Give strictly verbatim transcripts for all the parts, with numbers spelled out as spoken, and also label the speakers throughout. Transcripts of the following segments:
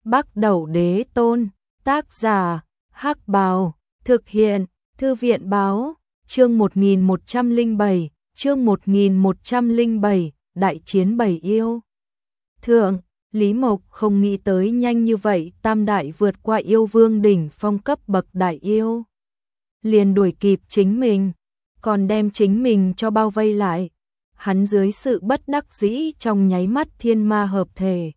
Speaker 1: Bắc Đẩu Đế Tôn, tác giả, Hắc Bào, thực hiện, Thư viện Báo, chương một nghìn một trăm lẻ bảy, chương một nghìn một trăm lẻ bảy, Đại chiến bảy yêu. Thượng, Lý Mộc không nghĩ tới nhanh như vậy tam đại vượt qua yêu vương đỉnh phong cấp bậc đại yêu. Liền đuổi kịp chính mình, còn đem chính mình cho bao vây lại. Hắn dưới sự bất đắc dĩ trong nháy mắt thiên ma hợp thể.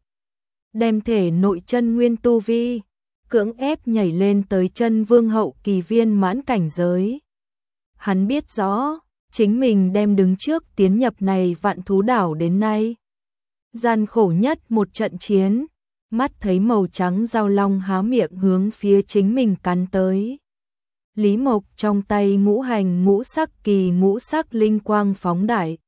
Speaker 1: Đem thể nội chân nguyên tu vi, cưỡng ép nhảy lên tới chân vương hậu kỳ viên mãn cảnh giới. Hắn biết rõ, chính mình đem đứng trước tiến nhập này vạn thú đảo đến nay. Gian khổ nhất một trận chiến, mắt thấy màu trắng dao long há miệng hướng phía chính mình cắn tới. Lý Mộc trong tay ngũ hành ngũ sắc kỳ ngũ sắc linh quang phóng đại.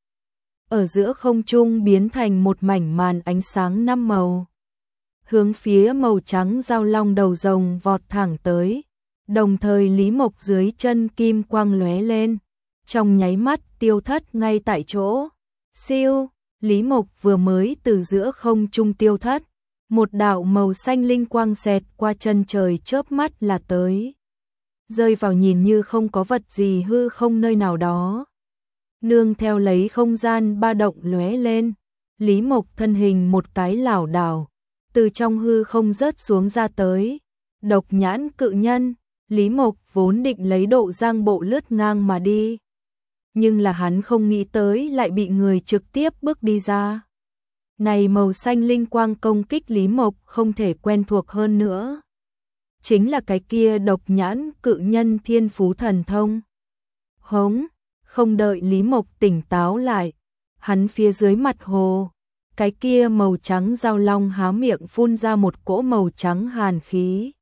Speaker 1: Ở giữa không trung biến thành một mảnh màn ánh sáng năm màu. Hướng phía màu trắng dao long đầu rồng vọt thẳng tới. Đồng thời Lý Mộc dưới chân kim quang lóe lên. Trong nháy mắt tiêu thất ngay tại chỗ. Siêu, Lý Mộc vừa mới từ giữa không trung tiêu thất. Một đạo màu xanh linh quang xẹt qua chân trời chớp mắt là tới. Rơi vào nhìn như không có vật gì hư không nơi nào đó. Nương theo lấy không gian ba động lóe lên. Lý Mộc thân hình một cái lảo đảo. Từ trong hư không rớt xuống ra tới. Độc nhãn cự nhân. Lý Mộc vốn định lấy độ giang bộ lướt ngang mà đi. Nhưng là hắn không nghĩ tới lại bị người trực tiếp bước đi ra. Này màu xanh linh quang công kích Lý Mộc không thể quen thuộc hơn nữa. Chính là cái kia độc nhãn cự nhân thiên phú thần thông. Hống, không đợi Lý Mộc tỉnh táo lại. Hắn phía dưới mặt hồ. Cái kia màu trắng dao long há miệng phun ra một cỗ màu trắng hàn khí.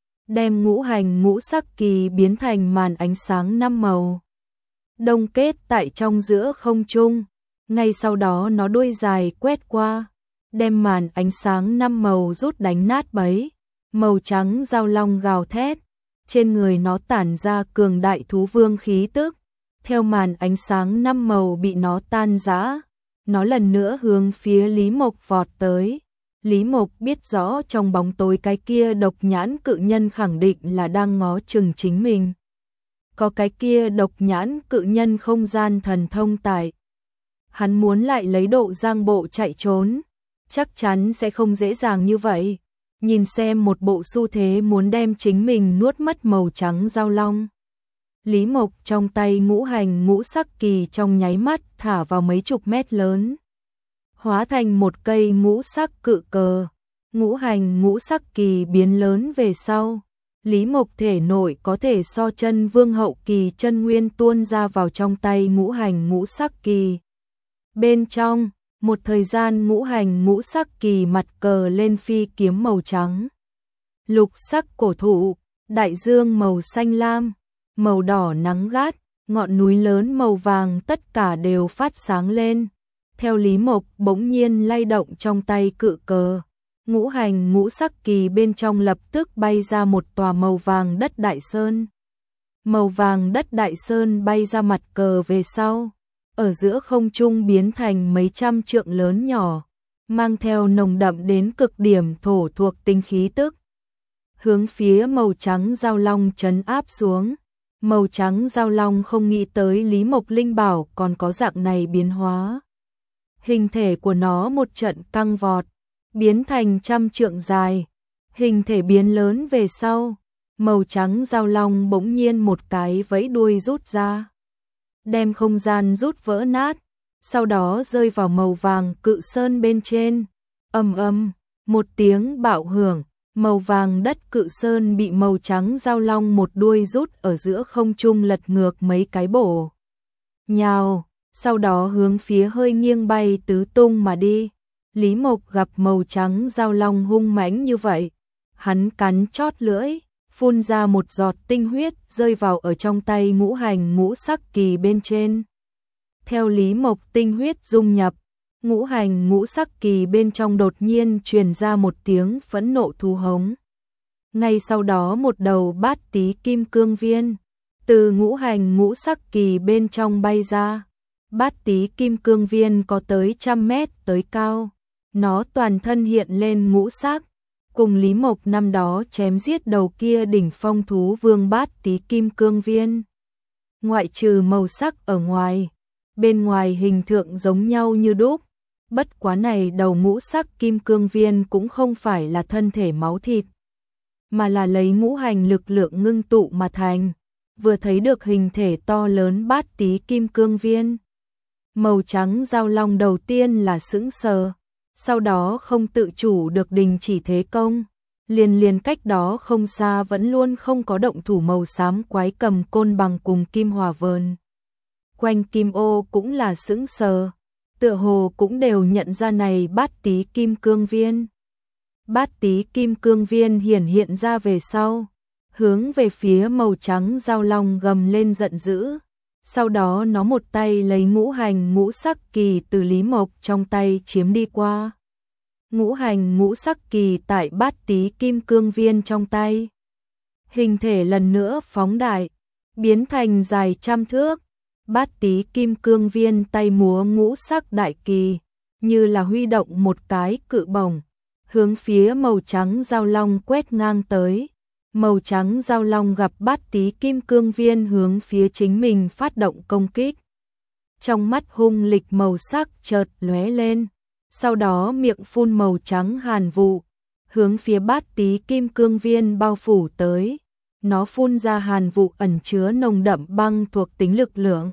Speaker 1: Đem ngũ hành ngũ sắc kỳ biến thành màn ánh sáng năm màu. Đông kết tại trong giữa không trung. Ngay sau đó nó đuôi dài quét qua. Đem màn ánh sáng năm màu rút đánh nát bấy. Màu trắng dao long gào thét. Trên người nó tản ra cường đại thú vương khí tức. Theo màn ánh sáng năm màu bị nó tan rã. Nó lần nữa hướng phía Lý Mộc vọt tới. Lý Mộc biết rõ trong bóng tối cái kia độc nhãn cự nhân khẳng định là đang ngó chừng chính mình. Có cái kia độc nhãn cự nhân không gian thần thông tại. Hắn muốn lại lấy độ giang bộ chạy trốn. Chắc chắn sẽ không dễ dàng như vậy. Nhìn xem một bộ xu thế muốn đem chính mình nuốt mất màu trắng dao long. Lý Mộc trong tay ngũ hành ngũ sắc kỳ trong nháy mắt thả vào mấy chục mét lớn. Hóa thành một cây ngũ sắc cự cờ. Ngũ hành ngũ sắc kỳ biến lớn về sau. Lý Mộc thể nội có thể so chân vương hậu kỳ chân nguyên tuôn ra vào trong tay ngũ hành ngũ sắc kỳ. Bên trong, một thời gian ngũ hành ngũ sắc kỳ mặt cờ lên phi kiếm màu trắng. Lục sắc cổ thụ, đại dương màu xanh lam, màu đỏ nắng gắt, ngọn núi lớn màu vàng tất cả đều phát sáng lên. Theo Lý Mộc bỗng nhiên lay động trong tay cự cờ. Ngũ hành ngũ sắc kỳ bên trong lập tức bay ra một tòa màu vàng đất đại sơn. Màu vàng đất đại sơn bay ra mặt cờ về sau. Ở giữa không trung biến thành mấy trăm trượng lớn nhỏ. Mang theo nồng đậm đến cực điểm thổ thuộc tinh khí tức. Hướng phía màu trắng dao long trấn áp xuống. Màu trắng dao long không nghĩ tới Lý Mộc linh bảo còn có dạng này biến hóa. Hình thể của nó một trận căng vọt. Biến thành trăm trượng dài. Hình thể biến lớn về sau. Màu trắng dao long bỗng nhiên một cái vẫy đuôi rút ra. Đem không gian rút vỡ nát. Sau đó rơi vào màu vàng cự sơn bên trên. Ầm ầm, một tiếng bạo hưởng. Màu vàng đất cự sơn bị màu trắng dao long một đuôi rút ở giữa không trung lật ngược mấy cái bổ. Nhào, sau đó hướng phía hơi nghiêng bay tứ tung mà đi. Lý Mộc gặp màu trắng dao long hung mãnh như vậy. Hắn cắn chót lưỡi, phun ra một giọt tinh huyết rơi vào ở trong tay ngũ hành ngũ sắc kỳ bên trên. Theo Lý Mộc tinh huyết dung nhập, ngũ hành ngũ sắc kỳ bên trong đột nhiên truyền ra một tiếng phẫn nộ thú hống. Ngay sau đó một đầu bát tí kim cương viên từ ngũ hành ngũ sắc kỳ bên trong bay ra. Bát tí kim cương viên có tới trăm mét tới cao. Nó toàn thân hiện lên ngũ sắc, cùng Lý Mộc năm đó chém giết đầu kia đỉnh phong thú vương Bát Tí Kim Cương Viên. Ngoại trừ màu sắc ở ngoài, bên ngoài hình thượng giống nhau như đúc, bất quá này đầu ngũ sắc kim cương viên cũng không phải là thân thể máu thịt, mà là lấy ngũ hành lực lượng ngưng tụ mà thành. Vừa thấy được hình thể to lớn Bát Tí Kim Cương Viên, màu trắng giao long đầu tiên là sững sờ, sau đó không tự chủ được đình chỉ thế công, liền liền cách đó không xa vẫn luôn không có động thủ màu xám quái cầm côn bằng cùng kim hòa vờn. Quanh kim ô cũng là sững sờ, tựa hồ cũng đều nhận ra này Bát Tí Kim Cương Viên. Bát Tí Kim Cương Viên hiển hiện ra về sau, hướng về phía màu trắng giao long gầm lên giận dữ, sau đó nó một tay lấy ngũ hành ngũ sắc kỳ từ Lý Mộc trong tay chiếm đi qua. Ngũ hành ngũ sắc kỳ tại Bát Tí Kim Cương Viên trong tay, hình thể lần nữa phóng đại, biến thành dài trăm thước. Bát Tí Kim Cương Viên tay múa ngũ sắc đại kỳ, như là huy động một cái cự bổng, hướng phía màu trắng giao long quét ngang tới. Màu trắng giao long gặp Bát Tí Kim Cương Viên hướng phía chính mình phát động công kích. Trong mắt hung lịch màu sắc chợt lóe lên, sau đó miệng phun màu trắng hàn vụ, hướng phía Bát Tí Kim Cương Viên bao phủ tới. Nó phun ra hàn vụ ẩn chứa nồng đậm băng thuộc tính lực lượng,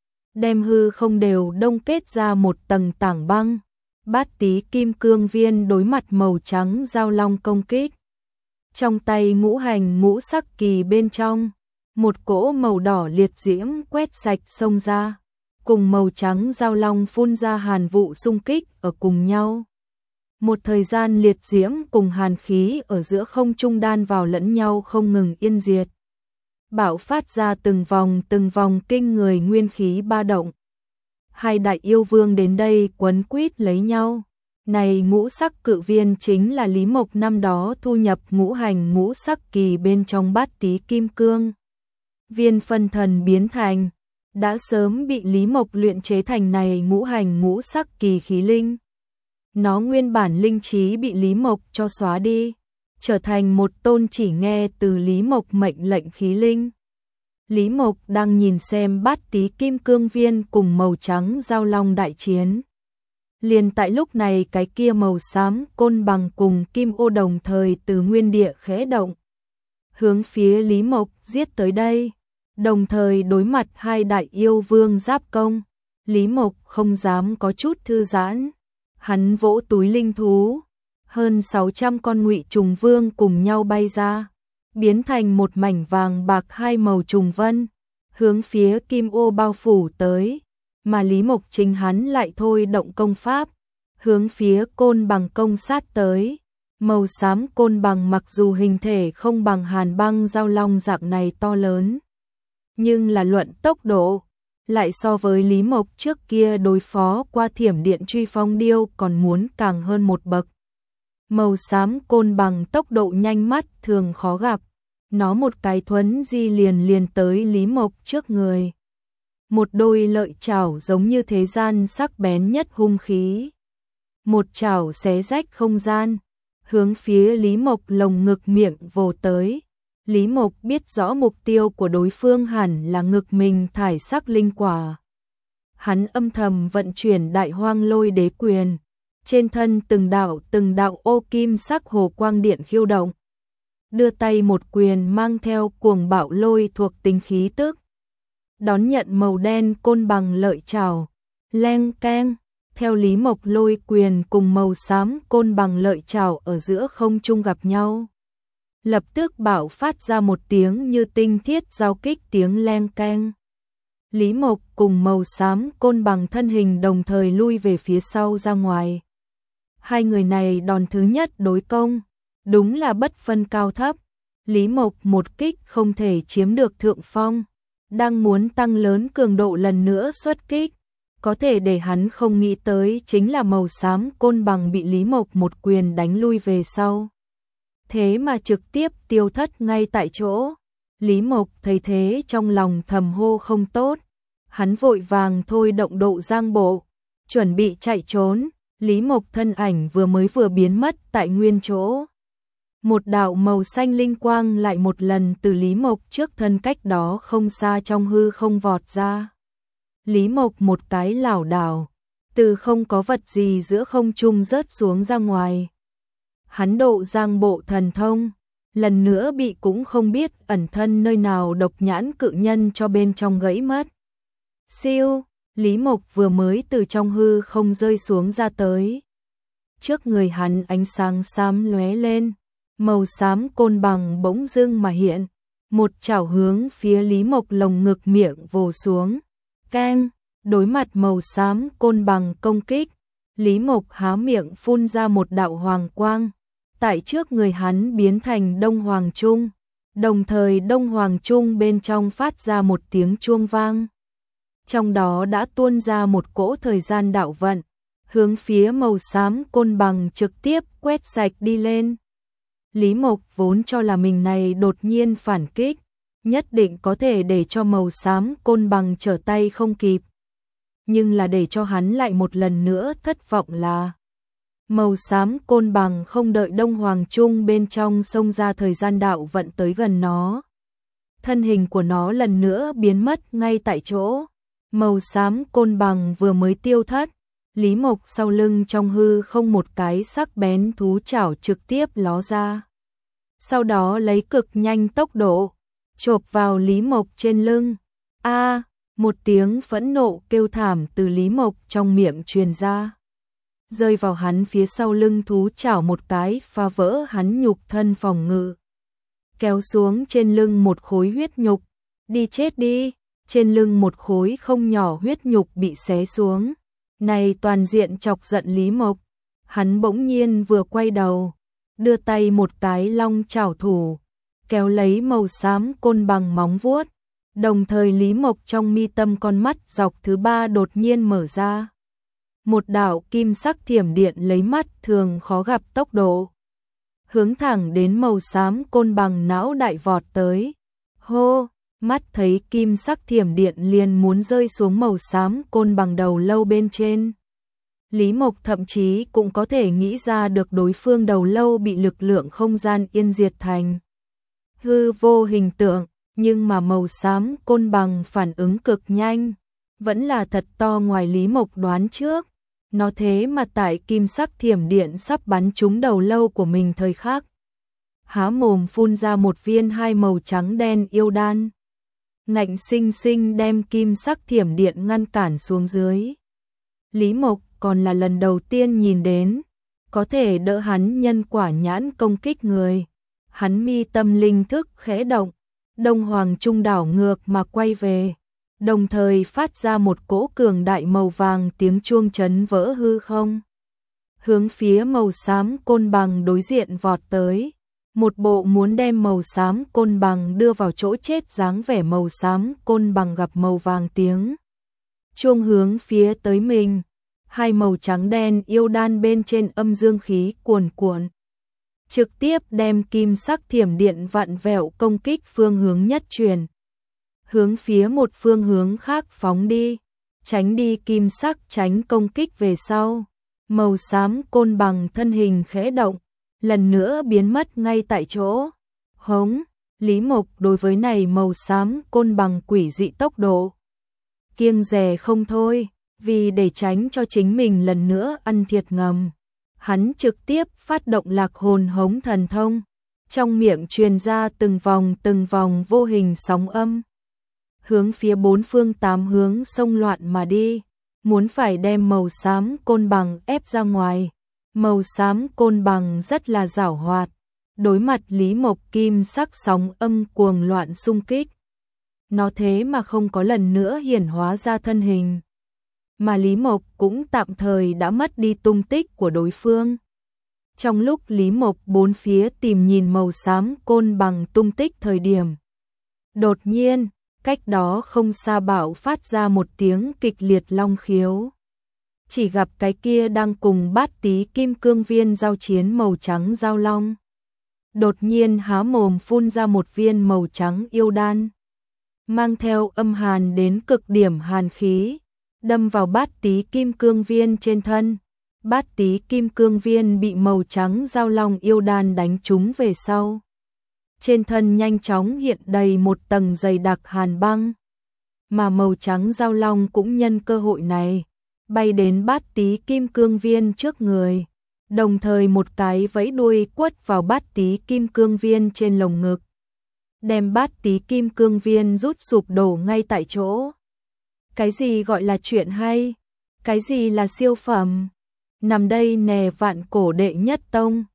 Speaker 1: đem hư không đều đông kết ra một tầng tảng băng. Bát Tí Kim Cương Viên đối mặt màu trắng giao long công kích, trong tay ngũ hành ngũ sắc kỳ bên trong, một cỗ màu đỏ liệt diễm quét sạch xông ra, cùng màu trắng giao long phun ra hàn vụ xung kích ở cùng nhau. Một thời gian liệt diễm cùng hàn khí ở giữa không trung đan vào lẫn nhau không ngừng yên diệt, bạo phát ra từng vòng từng vòng kinh người nguyên khí ba động. Hai đại yêu vương đến đây quấn quýt lấy nhau. Này ngũ sắc cự viên chính là Lý Mộc năm đó thu nhập ngũ hành ngũ sắc kỳ bên trong Bát Tí Kim Cương Viên phân thần biến thành, đã sớm bị Lý Mộc luyện chế thành này ngũ hành ngũ sắc kỳ khí linh. Nó nguyên bản linh trí bị Lý Mộc cho xóa đi, trở thành một tôn chỉ nghe từ Lý Mộc mệnh lệnh khí linh. Lý Mộc đang nhìn xem Bát Tí Kim Cương Viên cùng màu trắng giao long đại chiến. Liền tại lúc này cái kia màu xám côn bằng cùng kim ô đồng thời từ nguyên địa khẽ động, hướng phía Lý Mộc giết tới đây, đồng thời đối mặt hai đại yêu vương giáp công. Lý Mộc không dám có chút thư giãn, hắn vỗ túi linh thú, hơn sáu trăm con ngụy trùng vương cùng nhau bay ra, biến thành một mảnh vàng bạc hai màu trùng vân, hướng phía kim ô bao phủ tới. Mà Lý Mộc chính hắn lại thôi động công pháp, hướng phía côn bằng công sát tới. Màu xám côn bằng mặc dù hình thể không bằng hàn băng giao long dạng này to lớn, nhưng là luận tốc độ, lại so với Lý Mộc trước kia đối phó qua thiểm điện truy phong điêu còn muốn càng hơn một bậc. Màu xám côn bằng tốc độ nhanh mắt thường khó gặp, nó một cái thuấn di liền liền tới Lý Mộc trước người. Một đôi lợi chảo giống như thế gian sắc bén nhất hung khí. Một chảo xé rách không gian, hướng phía Lý Mộc lồng ngực miệng vồ tới. Lý Mộc biết rõ mục tiêu của đối phương hẳn là ngực mình thải sắc linh quả. Hắn âm thầm vận chuyển đại hoang lôi đế quyền, trên thân từng đạo từng đạo ô kim sắc hồ quang điện khiêu động. Đưa tay một quyền mang theo cuồng bạo lôi thuộc tính khí tức, đón nhận màu đen côn bằng lợi chảo, leng keng, theo Lý Mộc lôi quyền cùng màu xám côn bằng lợi chảo ở giữa không trung gặp nhau. Lập tức bạo phát ra một tiếng như tinh thiết giao kích tiếng leng keng. Lý Mộc cùng màu xám côn bằng thân hình đồng thời lui về phía sau ra ngoài. Hai người này đòn thứ nhất đối công, đúng là bất phân cao thấp. Lý Mộc một kích không thể chiếm được thượng phong, đang muốn tăng lớn cường độ lần nữa xuất kích, có thể để hắn không nghĩ tới chính là màu xám côn bằng bị Lý Mộc một quyền đánh lui về sau. Thế mà trực tiếp tiêu thất ngay tại chỗ. Lý Mộc thấy thế trong lòng thầm hô không tốt, hắn vội vàng thôi động độ giang bộ, chuẩn bị chạy trốn. Lý Mộc thân ảnh vừa mới vừa biến mất tại nguyên chỗ. Một đạo màu xanh linh quang lại một lần từ Lý Mộc trước thân cách đó không xa trong hư không vọt ra. Lý Mộc một cái lảo đảo, từ không có vật gì giữa không trung rớt xuống ra ngoài. Hắn độ giang bộ thần thông, lần nữa bị cũng không biết ẩn thân nơi nào độc nhãn cự nhân cho bên trong gãy mất. Siêu, Lý Mộc vừa mới từ trong hư không rơi xuống ra tới. Trước người hắn ánh sáng xám lóe lên, màu xám côn bằng bỗng dưng mà hiện, một chảo hướng phía Lý Mộc lồng ngực miệng vồ xuống. Keng, đối mặt màu xám côn bằng công kích, Lý Mộc há miệng phun ra một đạo hoàng quang, tại trước người hắn biến thành Đông Hoàng Trung, đồng thời Đông Hoàng Trung bên trong phát ra một tiếng chuông vang. Trong đó đã tuôn ra một cỗ thời gian đạo vận, hướng phía màu xám côn bằng trực tiếp quét sạch đi lên. Lý Mộc vốn cho là mình này đột nhiên phản kích, nhất định có thể để cho màu xám côn bằng trở tay không kịp. Nhưng là để cho hắn lại một lần nữa thất vọng là màu xám côn bằng không đợi Đông Hoàng Trung bên trong xông ra thời gian đạo vận tới gần nó. Thân hình của nó lần nữa biến mất ngay tại chỗ. Màu xám côn bằng vừa mới tiêu thất, Lý Mộc sau lưng trong hư không một cái sắc bén thú chảo trực tiếp ló ra. Sau đó lấy cực nhanh tốc độ, chộp vào Lý Mộc trên lưng. A, một tiếng phẫn nộ kêu thảm từ Lý Mộc trong miệng truyền ra. Rơi vào hắn phía sau lưng thú chảo một cái phá vỡ hắn nhục thân phòng ngự. Kéo xuống trên lưng một khối huyết nhục, đi chết đi, trên lưng một khối không nhỏ huyết nhục bị xé xuống. Này toàn diện chọc giận Lý Mộc, hắn bỗng nhiên vừa quay đầu, đưa tay một cái long chảo thủ, kéo lấy màu xám côn bằng móng vuốt, đồng thời Lý Mộc trong mi tâm con mắt dọc thứ ba đột nhiên mở ra. Một đạo kim sắc thiểm điện lấy mắt thường khó gặp tốc độ, hướng thẳng đến màu xám côn bằng não đại vọt tới. Hô, mắt thấy kim sắc thiểm điện liền muốn rơi xuống màu xám côn bằng đầu lâu bên trên. Lý Mộc thậm chí cũng có thể nghĩ ra được đối phương đầu lâu bị lực lượng không gian yên diệt thành hư vô hình tượng, nhưng mà màu xám côn bằng phản ứng cực nhanh, vẫn là thật to ngoài Lý Mộc đoán trước. Nó thế mà tại kim sắc thiểm điện sắp bắn trúng đầu lâu của mình thời khắc, há mồm phun ra một viên hai màu trắng đen yêu đan, ngạnh sinh sinh đem kim sắc thiểm điện ngăn cản xuống dưới. Lý Mộc còn là lần đầu tiên nhìn đến có thể đỡ hắn nhân quả nhãn công kích người. Hắn mi tâm linh thức khẽ động, Đông Hoàng Trung đảo ngược mà quay về, đồng thời phát ra một cỗ cường đại màu vàng tiếng chuông chấn vỡ hư không. Hướng phía màu xám côn bằng đối diện vọt tới, một bộ muốn đem màu xám côn bằng đưa vào chỗ chết dáng vẻ. Màu xám côn bằng gặp màu vàng tiếng chuông hướng phía tới mình, hai màu trắng đen yêu đan bên trên âm dương khí cuồn cuộn, trực tiếp đem kim sắc thiểm điện vặn vẹo công kích phương hướng nhất truyền, hướng phía một phương hướng khác phóng đi, tránh đi kim sắc tránh công kích về sau. Màu xám côn bằng thân hình khẽ động, lần nữa biến mất ngay tại chỗ. Hống, Lý Mộc đối với này màu xám côn bằng quỷ dị tốc độ kiêng dè không thôi, vì để tránh cho chính mình lần nữa ăn thiệt ngầm, hắn trực tiếp phát động lạc hồn hống thần thông, trong miệng truyền ra từng vòng từng vòng vô hình sóng âm, hướng phía bốn phương tám hướng xông loạn mà đi, muốn phải đem màu xám côn bằng ép ra ngoài. Màu xám côn bằng rất là giảo hoạt, đối mặt Lý Mộc kim sắc sóng âm cuồng loạn xung kích, nó thế mà không có lần nữa hiển hóa ra thân hình, mà Lý Mộc cũng tạm thời đã mất đi tung tích của đối phương. Trong lúc Lý Mộc bốn phía tìm nhìn màu xám côn bằng tung tích thời điểm, đột nhiên, cách đó không xa bạo phát ra một tiếng kịch liệt long khiếu. Chỉ gặp cái kia đang cùng bát tí kim cương viên giao chiến màu trắng giao long, đột nhiên há mồm phun ra một viên màu trắng yêu đan, mang theo âm hàn đến cực điểm hàn khí, đâm vào bát tí kim cương viên trên thân, bát tí kim cương viên bị màu trắng giao long yêu đan đánh trúng về sau. Trên thân nhanh chóng hiện đầy một tầng dày đặc hàn băng, mà màu trắng giao long cũng nhân cơ hội này, bay đến bát tí kim cương viên trước người, đồng thời một cái vẫy đuôi quất vào bát tí kim cương viên trên lồng ngực, đem bát tí kim cương viên rút sụp đổ ngay tại chỗ. Cái gì gọi là chuyện hay? Cái gì là siêu phẩm? Nằm đây nè vạn cổ đệ nhất tông,